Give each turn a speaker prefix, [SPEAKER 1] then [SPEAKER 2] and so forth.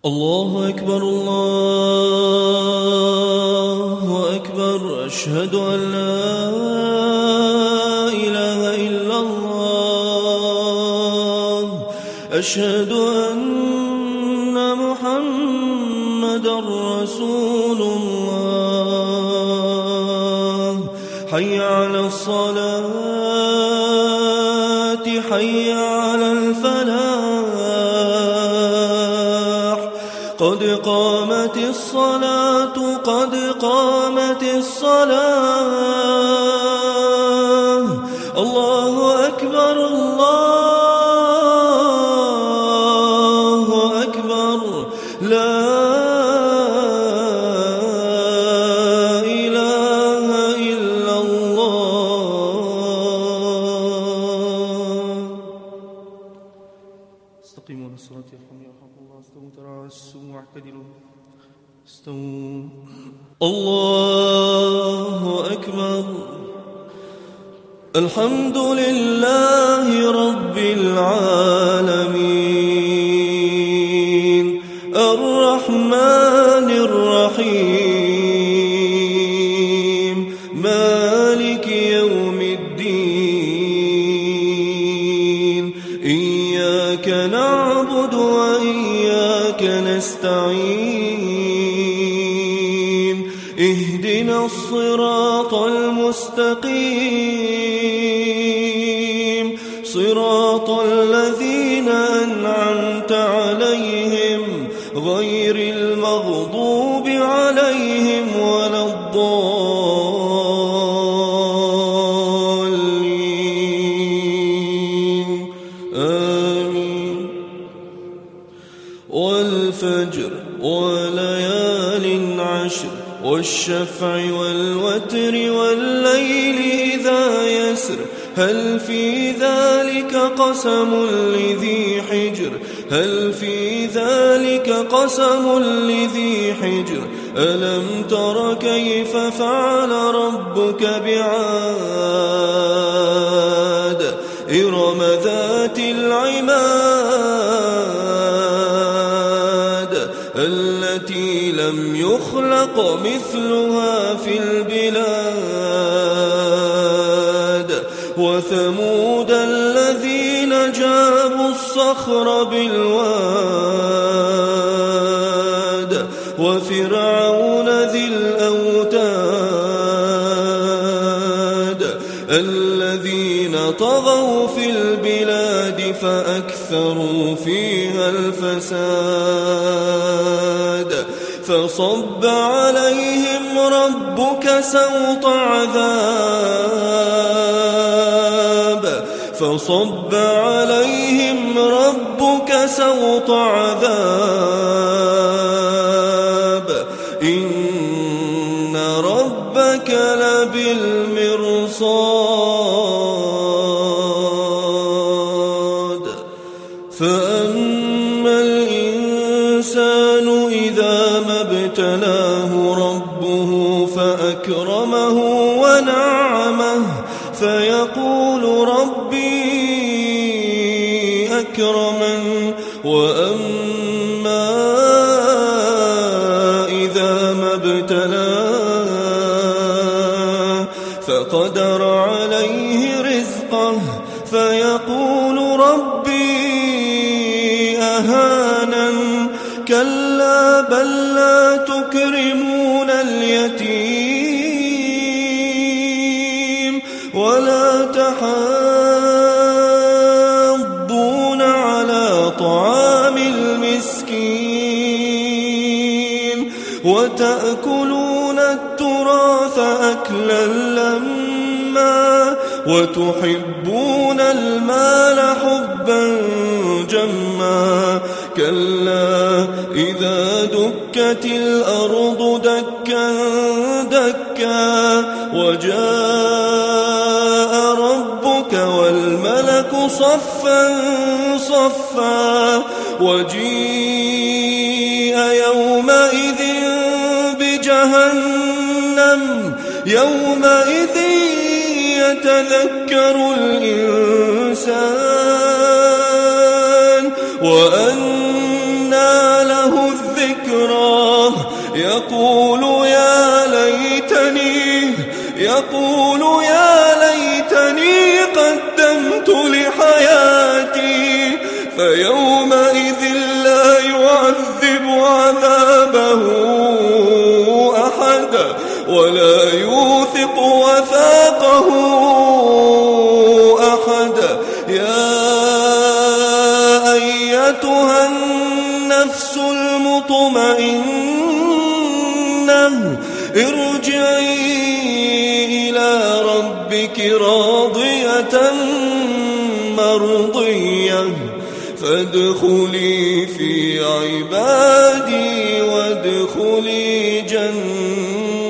[SPEAKER 1] الله أكبر الله أكبر أشهد أن لا إله إلا الله أشهد أن محمدا رسول الله حي على الصلاة حي على الفلاح قد قامت الصلاة قد قامت الصلاة الله أكبر الله أكبر لا إله إلا الله استقيموا للصلاة يرحمني ويرحمكم الله استووا تراصوا واعتدلوا استووا الله أكبر الحمد لله رب العالمين الرحمن الرحيم مالك يوم الدين إياك نعبد وإياك نستعين اهدنا الصراط المستقيم صراط الذين أنعمت عليهم غير المغضوب عليهم ولا الضالين آمين والفجر وليال عشر والشفع والوتر والليل إذا يسر هل في ذلك قسم لذي حجر هل في ذلك قسم لذي حجر ألم تر كيف فعل ربك بعاد إرم ذات العماد التي لم يخلق مثلها في البلاد وثمود الذين جابوا الصخر بالواد وفرعون ذي الأوتاد الذين طغوا في البلاد فأكثروا فيها الفساد فصب عليهم ربك سوط عذاب فصب عليهم ربك سوط عذاب إن ربك لبالمرصاد فأما الإنسان إذا ما ابتلاه ربه فأكرمه ونعمه فيقول ربي أكرمن وأما إذا ما ابتلاه فقدر عليه رزقه فيقول ربي أهانن كلا بل لا تكرمون اليتيم ولا تحاضون على طعام المسكين وتأكلون التراث أكلا لما وتحبون المال حبا جما كلا إذا دكت الأرض دكا دكا وجاء ربك والملك صفا صفا وجيء يومئذ بجهنم يومئذ يتذكر الإنسان وأنى له الذكر ذكراه يقول يا ليتني قدمت لحياتي فيومئذ لا يعذب عذابه أحد ولا يوثق وثاقه أحد. يا أيتها النفس المطمئنة ارجعي إلى ربك راضية مرضية فادخلي في عبادي وادخلي جنتي.